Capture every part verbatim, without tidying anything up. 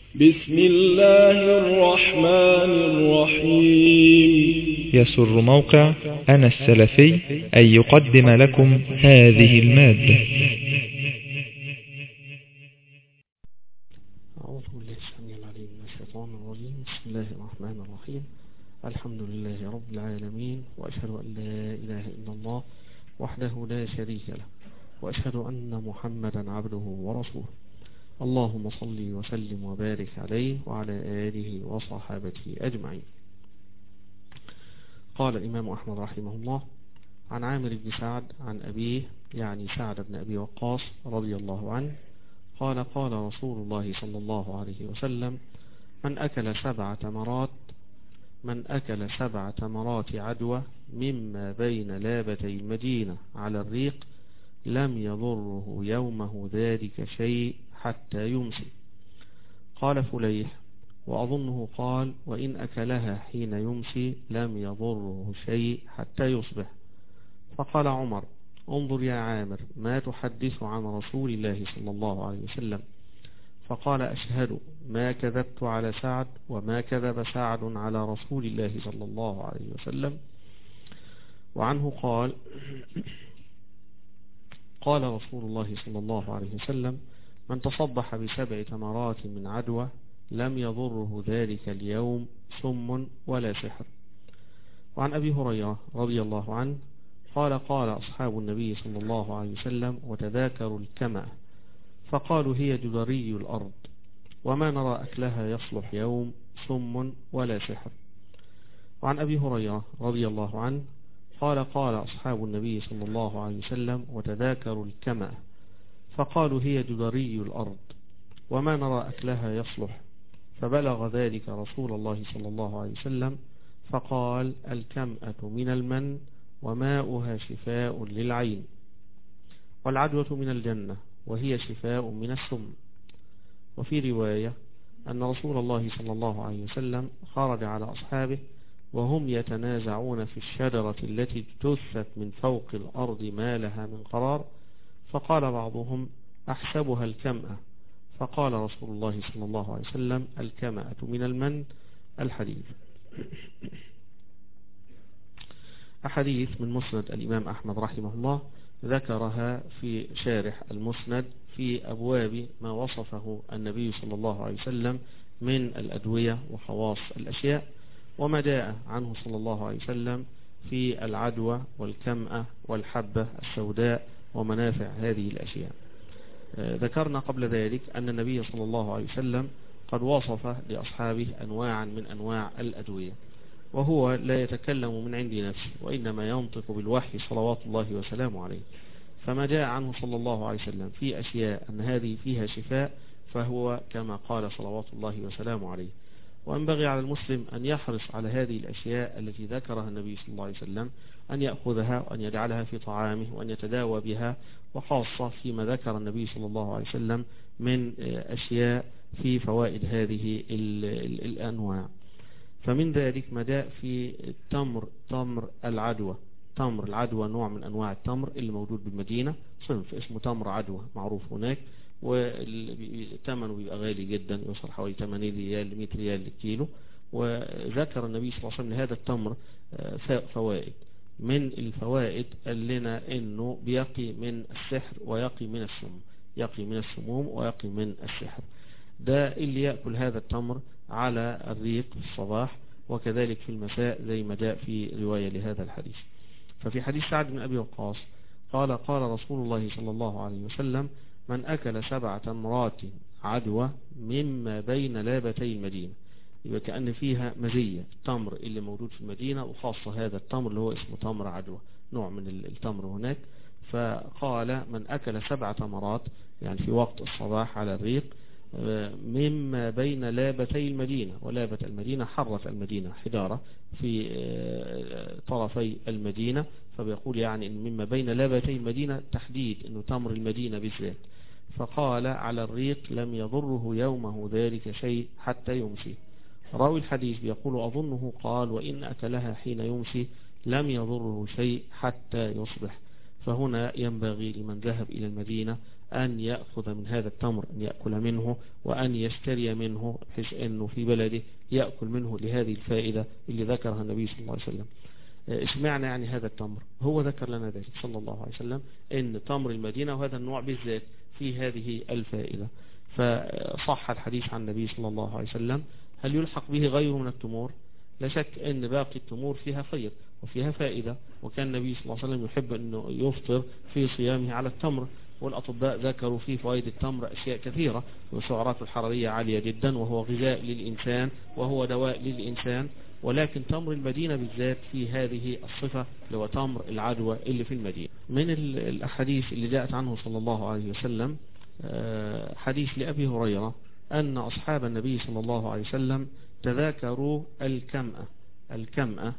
بسم الله الرحمن الرحيم. يسر موقع أنا السلفي أن يقدم لكم هذه المادة. أعوذ بالله السميع العليم من الشيطان الرجيم. بسم الله الرحمن الرحيم. الحمد لله رب العالمين، وأشهد أن لا إله إلا الله وحده لا شريك له، وأشهد أن محمدا عبده ورسوله. اللهم صل وسلم وبارك عليه وعلى آله وصحابته أجمعين. قال الإمام أحمد رحمه الله عن عامر بن سعد عن أبيه، يعني سعد بن أبي وقاص رضي الله عنه، قال قال رسول الله صلى الله عليه وسلم: من أكل سبع تمرات من أكل سبع تمرات عدوى مما بين لابتي المدينة على الريق لم يضره يومه ذلك شيء حتى يمسي. قال فليح: وأظنه قال: وإن أكلها حين يمسي لم يضره شيء حتى يصبح. فقال عمر: انظر يا عامر ما تحدث عن رسول الله صلى الله عليه وسلم. فقال: أشهد ما كذبت على سعد وما كذب سعد على رسول الله صلى الله عليه وسلم. وعنه قال: قال رسول الله صلى الله عليه وسلم: من تصبح بسبع تمرات من عدوى لم يضره ذلك اليوم سم ولا سحر. وعن أبي هريرة رضي الله عنه قال: قال أصحاب النبي صلى الله عليه وسلم وتذاكروا الكمأ فقالوا: هي جدري الأرض، وما نرى أكلها يصلح يوم سم ولا سحر. وعن أبي هريرة رضي الله عنه قال: قال أصحاب النبي صلى الله عليه وسلم وتذاكروا الكمأ فقالوا: هي جدري الأرض، وما نرى أكلها يصلح. فبلغ ذلك رسول الله صلى الله عليه وسلم فقال: الكمأة من المن وماؤها شفاء للعين، والعدوة من الجنة وهي شفاء من السم. وفي رواية أن رسول الله صلى الله عليه وسلم خرج على أصحابه وهم يتنازعون في الشجرة التي اجتثت من فوق الأرض ما لها من قرار، فقال بعضهم: أحسبها الكمأة. فقال رسول الله صلى الله عليه وسلم: الكمأة من المن. الحديث. أحاديث من مسند الإمام أحمد رحمه الله ذكرها في شارح المسند في أبواب ما وصفه النبي صلى الله عليه وسلم من الأدوية وخواص الأشياء، وما جاء عنه صلى الله عليه وسلم في العدوى والكمأة والحبة السوداء ومنافع هذه الأشياء. ذكرنا قبل ذلك أن النبي صلى الله عليه وسلم قد وصف لأصحابه أنواعا من أنواع الأدوية، وهو لا يتكلم من عند نفسه وإنما ينطق بالوحي صلوات الله وسلامه عليه. فما جاء عنه صلى الله عليه وسلم في أشياء أن هذه فيها شفاء فهو كما قال صلوات الله وسلامه عليه. وينبغي على المسلم أن يحرص على هذه الأشياء التي ذكرها النبي صلى الله عليه وسلم، أن يأخذها وأن يجعلها في طعامه وأن يتداوى بها، وخاصة فيما ذكر النبي صلى الله عليه وسلم من أشياء في فوائد هذه الأنواع. فمن ذلك ما جاء في التمر، تمر العدوى. تمر العدوى نوع من أنواع التمر اللي موجود بالمدينة، صنف اسمه تمر عدوى معروف هناك، وثمنه بيبقى غالي جدا، يوصل حوالي ثمانين ريال مئة ريال للكيلو. وذكر النبي صلى الله عليه وسلم لهذا التمر فوائد. من الفوائد قال لنا انه بيقي من السحر ويقي من السموم، يقي من السموم ويقي من السحر. ده اللي يأكل هذا التمر على الريق في الصباح وكذلك في المساء زي ما جاء في رواية لهذا الحديث. ففي حديث سعد بن أبي وقاص قال: قال رسول الله صلى الله عليه وسلم: من أكل سبع تمرات عدوى مما بين لابتي المدينة. يبقى كأن فيها مزية التمر اللي موجود في المدينة، وخاصة هذا التمر اللي هو اسمه تمر عدوى، نوع من التمر هناك. فقال: من أكل سبع تمرات، يعني في وقت الصباح على الريق، مما بين لابتي المدينة، ولابة المدينة حرة المدينة، حجارة في طرفي المدينة، فبيقول يعني إن مما بين لابتي المدينة تحديد إنه تمر المدينة بالذات. فقال: على الريق لم يضره يومه ذلك شيء حتى يمسي. راوي الحديث بيقول: أظنه قال: وإن أكلها حين يمسي لم يضره شيء حتى يصبح. فهنا ينبغي لمن ذهب إلى المدينة أن يأخذ من هذا التمر، أن يأكل منه وأن يشتري منه، بحيث أنه في بلده يأكل منه لهذه الفائدة اللي ذكرها النبي صلى الله عليه وسلم. اشمعنى يعني هذا التمر؟ هو ذكر لنا ذلك صلى الله عليه وسلم ان تمر المدينة وهذا النوع بالذات في هذه الفائدة. فصح الحديث عن النبي صلى الله عليه وسلم: هل يلحق به غيره من التمور؟ لا شك ان باقي التمور فيها خير وفيها فائدة، وكان النبي صلى الله عليه وسلم يحب انه يفطر في صيامه على التمر، والأطباء ذكروا في فوائد التمر أشياء كثيرة، وسعراته الحرارية عالية جدا، وهو غذاء للإنسان وهو دواء للإنسان. ولكن تمر المدينة بالذات في هذه الصفة اللي هو تمر العدوى اللي في المدينة. من الأحاديث اللي جاءت عنه صلى الله عليه وسلم حديث لأبي هريرة أن أصحاب النبي صلى الله عليه وسلم تذاكروا الكمأة. الكمأة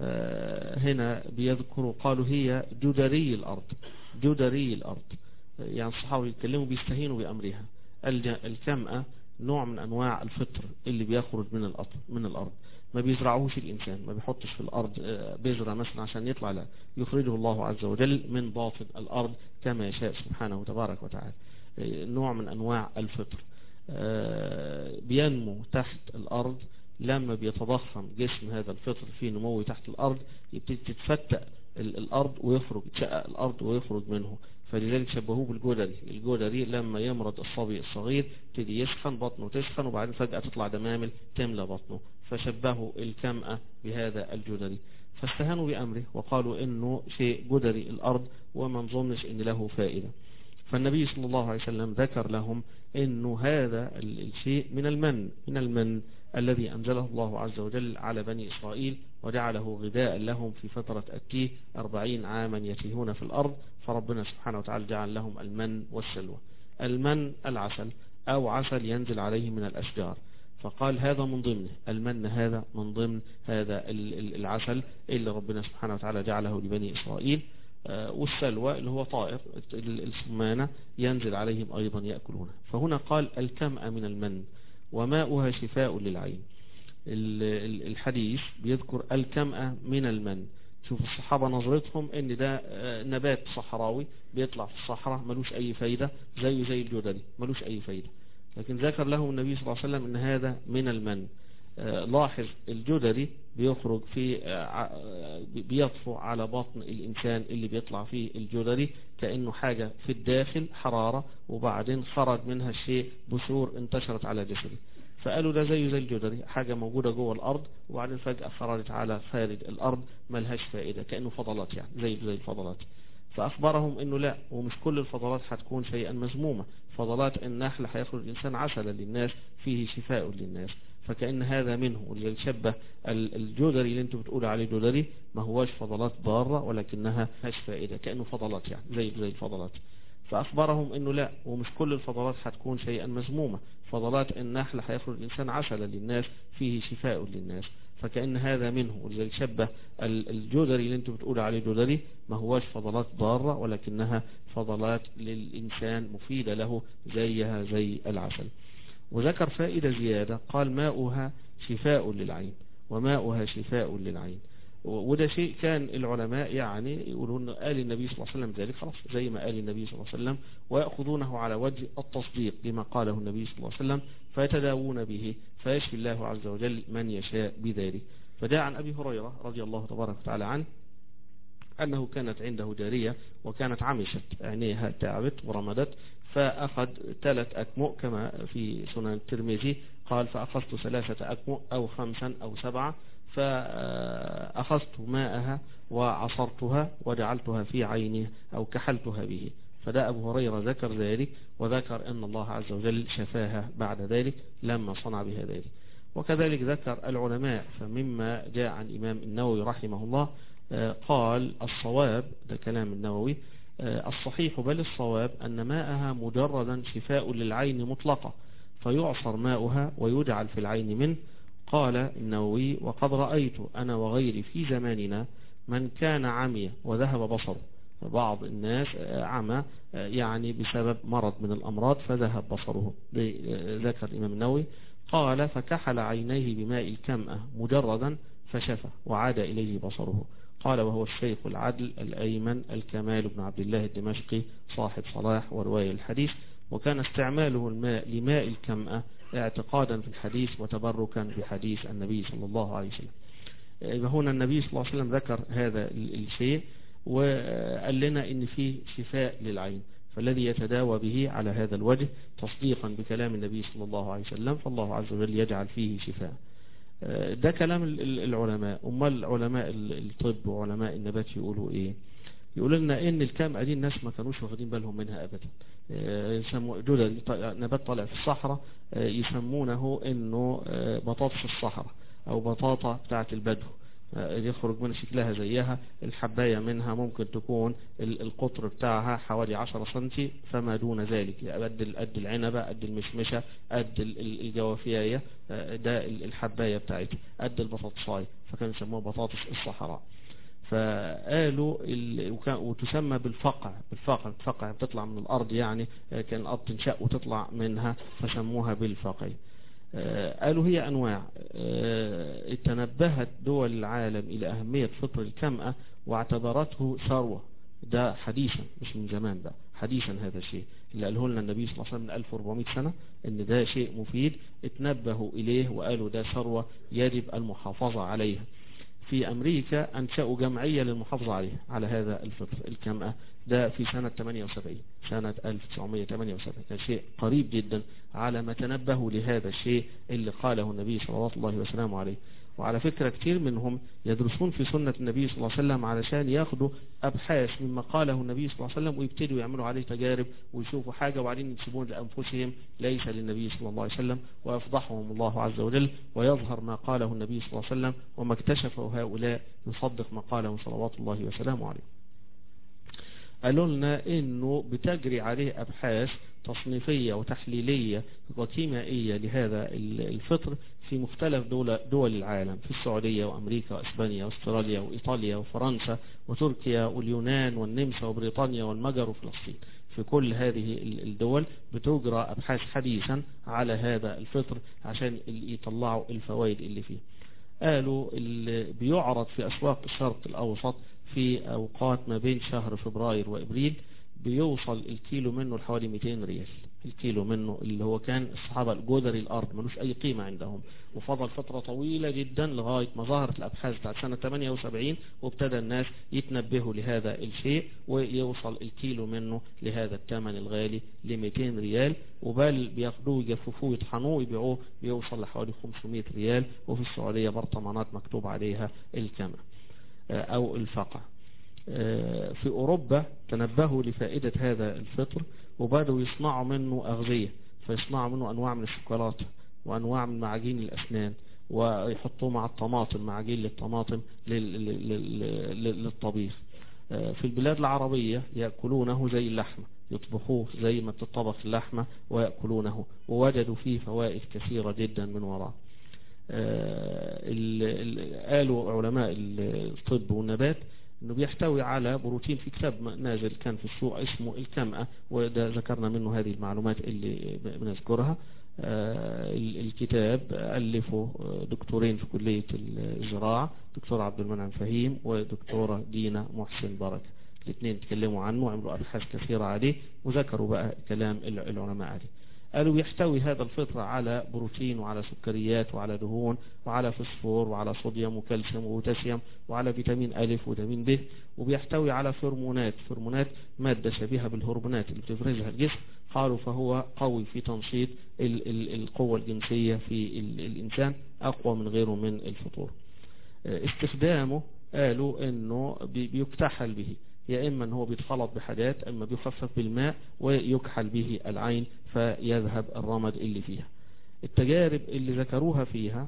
هنا بيذكروا قالوا هي جدري الأرض. جدري الأرض يعني الصحابة يتكلموا بيستهينوا بأمرها. الكمأة نوع من أنواع الفطر اللي بيخرج من الأرض من الأرض ما بيزرعوش الإنسان، ما بيحطش في الأرض بذرة مثلا عشان يطلع، لا، يخرجه الله عز وجل من باطن الأرض كما يشاء سبحانه تبارك وتعالى. نوع من أنواع الفطر بينمو تحت الأرض. لما بيتضخم جسم هذا الفطر في نمو تحت الأرض يبتدي تتفتق الأرض ويخرج، تشقق الأرض ويخرج منه. فلذلك شبهوه بالجدري. الجدري لما يمرض الصبي الصغير يبتدي يسخن، بطنه تسخن، وبعدين فجأة تطلع دمامل تملى بطنه، فشبهوا الكمأة بهذا الجدري، فاستهانوا بأمره وقالوا إنه شيء جدري الأرض وما نظنش إن له فائدة. فالنبي صلى الله عليه وسلم ذكر لهم إنه هذا الشيء من المن من المن الذي أنزله الله عز وجل على بني إسرائيل، وجعله غذاء لهم في فترة التيه أربعين عاما يتيهون في الأرض. فربنا سبحانه وتعالى جعل لهم المن والسلوى. المن العسل أو عسل ينزل عليه من الأشجار، فقال هذا من ضمنه، المن هذا من ضمن هذا العسل اللي ربنا سبحانه وتعالى جعله لبني إسرائيل. والسلوى اللي هو طائر السمانة ينزل عليهم أيضا يأكلونه. فهنا قال الكمأة من المن وماؤها شفاء للعين. الحديث بيذكر الكمأة من المن. شوف الصحابة نظرتهم ان ده نبات صحراوي بيطلع في الصحراء ملوش اي فايدة، زيه زي الجدري ملوش اي فايدة، لكن ذكر لهم النبي صلى الله عليه وسلم ان هذا من المن. لاحظ الجدري بيخرج في بيطفو على بطن الإنسان اللي بيطلع فيه الجدري كأنه حاجة في الداخل حرارة، وبعدين خرج منها الشيء بثور انتشرت على جسده. فقالوا ده زيه زي الجدري، حاجة موجودة جوه الأرض وبعدين فجأة خرجت على خارج الأرض ملهاش فائدة، كأنه فضلات يعني زي زي الفضلات. فأخبرهم إنه لا، ومش كل الفضلات هتكون شيئا مذمومة. فضلات النحل هيخرج الإنسان عسلا للناس فيه شفاء للناس، فكأن هذا منه. واللي يشبه الجدري اللي انتوا بتقولوا عليه جدري ما هواش فضلات ضارة ولكنها هاش فائدة، كأنه فضلات يعني زي زي الفضلات. فأخبرهم إنه لا، ومش كل الفضلات هتكون شيئا مذمومة. فضلات النحل هيخرج الإنسان عسلا للناس فيه شفاء للناس، فكأن هذا منه. واللي يشبه الجدري اللي انتوا بتقولوا عليه جدري ما هواش فضلات ضارة ولكنها فضلات للإنسان مفيدة له زيها زي العسل. وذكر فائدة زيادة، قال ماؤها شفاء للعين وماؤها شفاء للعين. وده شيء كان العلماء يعني يقولون قال النبي صلى الله عليه وسلم ذلك، خلاص زي ما قال النبي صلى الله عليه وسلم، ويأخذونه على وجه التصديق بما قاله النبي صلى الله عليه وسلم فيتداوون به فيشفي الله عز وجل من يشاء بذلك. فجاء عن أبي هريرة رضي الله تبارك وتعالى عنه أنه كانت عنده جارية وكانت عمشت، عينيها تعبت ورمدت، فأخذ ثلاث أكمؤ كما في سنن الترمذي، قال فأخذت ثلاثة أكمؤ أو خمسا أو سبعة، فأخذت ماءها وعصرتها وجعلتها في عينها أو كحلتها به. فده أبو هريرة ذكر ذلك، وذكر أن الله عز وجل شفاها بعد ذلك لما صنع بها ذلك. وكذلك ذكر العلماء، فمما جاء عن الإمام النووي رحمه الله قال الصواب، ده كلام النووي، الصحيح بل الصواب أن ماءها مجردا شفاء للعين مطلقة، فيعصر ماؤها ويجعل في العين منه. قال النووي وقد رأيت أنا وغيري في زماننا من كان عمي وذهب بصره. بعض الناس عمى يعني بسبب مرض من الأمراض فذهب بصره، ذكر الإمام النووي. قال فكحل عينيه بماء الكمأة مجردا فشفى وعاد إليه بصره. قال وهو الشيخ العدل الأيمن الكمال بن عبد الله الدمشقي صاحب صلاح ورواية الحديث. وكان استعماله الماء لماء الكمأة اعتقادا في الحديث وتبركا بحديث النبي صلى الله عليه وسلم. هنا النبي صلى الله عليه وسلم ذكر هذا الشيء وقال لنا ان فيه شفاء للعين، فالذي يتداوى به على هذا الوجه تصديقا بكلام النبي صلى الله عليه وسلم فالله عز وجل يجعل فيه شفاء. ده كلام العلماء. امال علماء الطب وعلماء النبات يقولوا ايه؟ يقولوا لنا ان الكمأة دي الناس ما كانوش واخدين بالهم منها ابدا. يسموا جدد نبات طالع في الصحراء يسمونه انه بطاطس الصحراء او بطاطا بتاعه البدو، يخرج من شكلها زيها، الحباية منها ممكن تكون القطر بتاعها حوالي عشرة سنتي فما دون ذلك، قد قد العنبة قد المشمشة قد الجوافية، ده الحباية بتاعتها قد البطاطساية، فكانوا يسموها بطاطس الصحراء. فقالوا وتسمى بالفقع، بالفقع الفقع بتطلع من الأرض، يعني كان الأرض تنشأ وتطلع منها فسموها بالفقع. قالوا هي أنواع. تنبهت دول العالم إلى أهمية فطر الكمأة واعتبرته ثروة، ده حديثا مش من زمان بقى، حديثا هذا الشيء اللي قاله لنا النبي صلى الله عليه وسلم من ألف وأربعمائة سنة ان ده شيء مفيد، اتنبهوا إليه وقالوا ده ثروة يجب المحافظة عليها. في أمريكا أنشأوا جمعية للمحافظة عليها على هذا الفطر الكمأة، ده في سنة ثمانية وسبعين سنة ألف وتسعمائة وثمانية وسبعين، كان شيء قريب جدا على ما تنبهوا لهذا الشيء اللي قاله النبي صلى الله عليه وسلم عليه. وعلى فكرة كتير منهم يدرسون في سنة النبي صلى الله عليه وسلم علشان ياخدوا أبحاث مما قاله النبي صلى الله عليه وسلم ويبتدوا يعملوا عليه تجارب ويشوفوا حاجة وبعدين يسيبون لأنفسهم ليس للنبي صلى الله عليه وسلم ويفضحهم الله عز وجل ويظهر ما قاله النبي صلى الله عليه وسلم، وما اكتشفه هؤلاء يصدق ما قاله صلوات الله وسلامه عليه. قالوا لنا انه بتجري عليه ابحاث تصنيفية وتحليلية وكيميائية لهذا الفطر في مختلف دول, دول العالم، في السعودية وامريكا واسبانيا واستراليا وايطاليا وفرنسا وتركيا واليونان والنمسا وبريطانيا والمجر وفلسطين. في كل هذه الدول بتجرى ابحاث حديثا على هذا الفطر عشان يطلعوا الفوائد اللي فيه. قالوا اللي بيعرض في أسواق الشرق الأوسط في أوقات ما بين شهر فبراير وإبريل بيوصل الكيلو منه لحوالي مئتين ريال، الكيلو منه اللي هو كان الصحابة الجدري الأرض ملوش أي قيمة عندهم، وفضل فترة طويلة جدا لغاية ما ظهرت الأبحاث بتاعت سنة ثمانية وسبعين وابتدى الناس يتنبهوا لهذا الشيء ويوصل الكيلو منه لهذا الثمن الغالي ل مئتين ريال، وبل بياخدوه يجففوه يطحنوه يبيعوه بيوصل لحوالي خمسمائة ريال، وفي السعودية برطمانات مكتوب عليها الكمأة أو الفقع. في أوروبا تنبهوا لفائدة هذا الفطر وبدأوا يصنعوا منه أغذية، فيصنعوا منه أنواع من الشوكولاتة وأنواع من معاجين الأسنان ويحطوه مع الطماطم، معاجين للطماطم للطبيخ. في البلاد العربية يأكلونه زي اللحمة، يطبخوه زي ما تطبخ اللحمة ويأكلونه، ووجدوا فيه فوائد كثيرة جدا من وراء. قالوا علماء الطب والنبات انه بيحتوي على بروتين، في كتاب نازل كان في السوق اسمه الكمأة وده ذكرنا منه هذه المعلومات اللي بنذكرها. الكتاب ألفه دكتورين في كلية الزراعة، دكتور عبد المنعم فهيم ودكتورة دينا محسن بركة، الاثنين تكلموا عنه وعملوا أبحاث كثيرة عليه وذكروا بقى كلام العلماء عليه. قالوا يحتوي هذا الفطر على بروتين وعلى سكريات وعلى دهون وعلى فسفور وعلى صوديوم وكالسيوم وبوتاسيوم وعلى فيتامين ألف وفيتامين ب، وبيحتوي على فورمونات، فورمونات مادة شبيهة بالهرمونات اللي بتفرزها الجسم. قالوا فهو قوي في تنشيط القوة الجنسية في الإنسان، أقوى من غيره من الفطور. استخدامه قالوا انه بيكتحل به، يا اما ان هو بيتخلط بحاجات، اما بيخفف بالماء ويكحل به العين فيذهب الرمد اللي فيها. التجارب اللي ذكروها فيها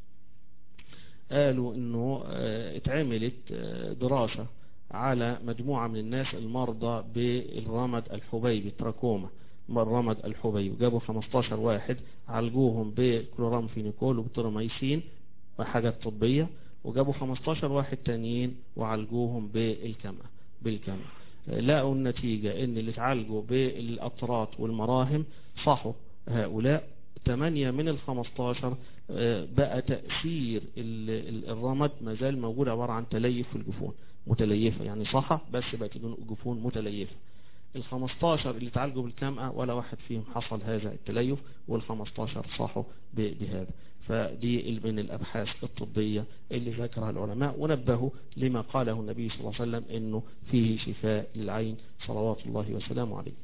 قالوا انه اتعملت دراسة على مجموعة من الناس المرضى بالرمد الحبيبي، تراكوما الرمد الحبيبي، جابوا خمستاشر واحد عالجوهم بكلورامفينيكول وبتراميسين وحاجات طبية، وجابوا خمستاشر واحد تانيين وعالجوهم بالكمأة بالكمأة لقوا النتيجة ان اللي اتعالجوا بالأطرات والمراهم صحوا هؤلاء ثمانية من الخمستاشر بقى تأثير الرمد ما زال موجود، عبارة عن تليف في الجفون متليفة، يعني صحة بس بقت الجفون متليفة. الخمستاشر اللي تعالجوا بالكمأة ولا واحد فيهم حصل هذا التليف، والخمستاشر صاحوا بهذا. فدي من الأبحاث الطبية اللي ذكرها العلماء ونبهوا لما قاله النبي صلى الله عليه وسلم إنه فيه شفاء للعين صلوات الله وسلامه عليه.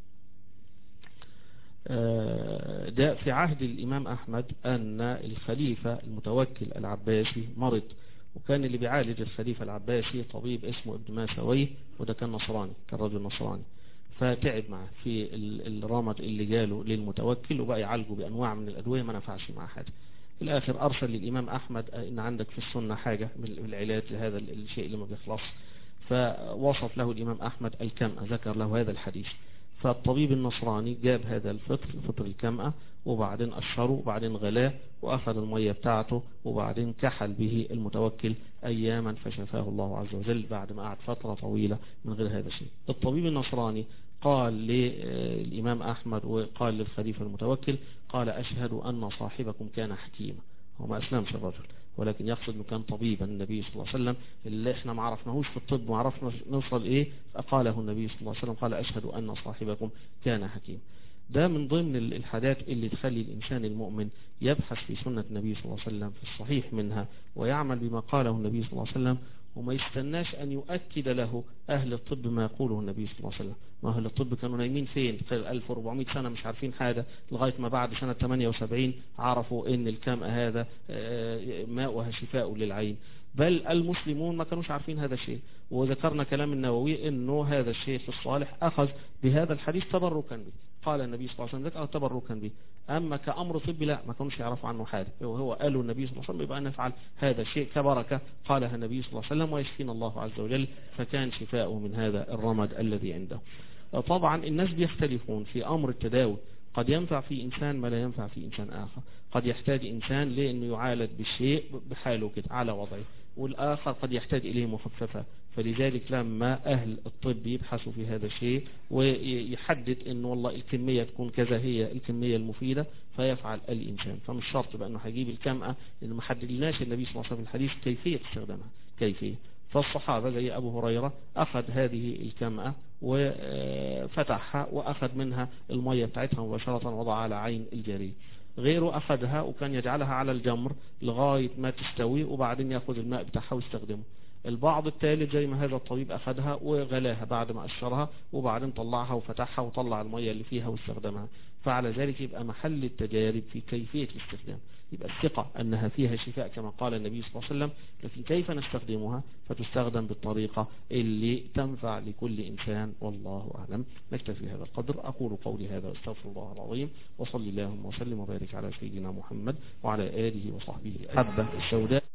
ده في عهد الإمام أحمد أن الخليفة المتوكل العباسي مرض، وكان اللي بيعالج الخليفة العباسي طبيب اسمه ابن ماسويه، وده كان نصراني، كان رجل نصراني، فتعب معه في الرمد اللي جاله للمتوكل وبقى يعالجه بأنواع من الأدوية ما نفعش مع حاجة. في الآخر أرسل للإمام أحمد إن عندك في السنة حاجة من العلاج لهذا الشيء اللي ما بيخلص، فوصف له الإمام أحمد الكمأة، ذكر له هذا الحديث. فالطبيب النصراني جاب هذا الفطر فطر الكمأة وبعدين أشره وبعدين غلاه وأخذ المية بتاعته وبعدين كحل به المتوكل أياما فشفاه الله عز وجل بعد ما قعد فترة طويلة من غير هذا الشيء. الطبيب النصراني قال للإمام أحمد وقال للخليفة المتوكل، قال أشهد أن صاحبكم كان حكيما. هو ما أسلمش الرجل، ولكن يقصد أنه كان طبيبا النبي صلى الله عليه وسلم اللي احنا ما عرفناهوش في الطب ما عرفنا نوصل ايه، فقاله النبي صلى الله عليه وسلم، قال أشهد أن صاحبكم كان حكيم. ده من ضمن الحاجات اللي تخلي الإنسان المؤمن يبحث في سنة النبي صلى الله عليه وسلم في الصحيح منها ويعمل بما قاله النبي صلى الله عليه وسلم، وما يستناش أن يؤكد له أهل الطب ما يقوله النبي صلى الله عليه وسلم. ما أهل الطب كانوا نايمين فين في ألف وأربعمائة سنة مش عارفين حاجة، لغاية ما بعد سنة ثمانية وسبعين عرفوا أن الكمأة هذا ماؤها شفاء للعين. بل المسلمون ما كانوش عارفين هذا الشيء، وذكرنا كلام النووي أنه هذا الشيخ الصالح أخذ بهذا الحديث تبركا به، قال النبي صلى الله عليه وسلم ذكر تبركا به، أما كأمر طبي لا، ما كانوش يعرفوا عنه حاجة، وهو قالوا النبي صلى الله عليه وسلم يبقى نفعل هذا الشيء كبركة قالها النبي صلى الله عليه وسلم ويشفينا الله عز وجل، فكان شفاؤه من هذا الرمد الذي عنده. طبعا الناس بيختلفون في أمر التداوي، قد ينفع في إنسان ما لا ينفع في إنسان آخر، قد يحتاج إنسان لأنه يعالج بالشيء بحاله كده على وضعه، والآخر قد يحتاج إليه مخففة. فلذلك لما أهل الطب يبحثوا في هذا الشيء ويحدد أنه والله الكمية تكون كذا هي الكمية المفيدة فيفعل الإنسان، فمش شرط بأنه هيجيب الكمأة، لأنه ما حددناش النبي صلى الله عليه وسلم في الحديث كيفية استخدامها كيفية. فالصحابة زي أبو هريرة أخذ هذه الكمأة وفتحها وأخذ منها المية بتاعتها مباشرة وضع على عين الجارية، غيره أخذها وكان يجعلها على الجمر لغاية ما تستوي وبعدين يأخذ الماء بتاعها ويستخدمه. البعض الثالث زي ما هذا الطبيب أخذها وغلاها بعد ما أشرها وبعدين طلعها وفتحها وطلع المية اللي فيها واستخدمها. فعلى ذلك يبقى محل التجارب في كيفية الاستخدام، يبقى الثقة أنها فيها شفاء كما قال النبي صلى الله عليه وسلم، لكن كيف نستخدمها فتستخدم بالطريقة اللي تنفع لكل إنسان، والله أعلم. نكتفي هذا القدر، أقول قولي هذا واستغفر الله العظيم، وصلي اللهم وسلم وبارك على سيدنا محمد وعلى آله وصحبه. حبة السوداء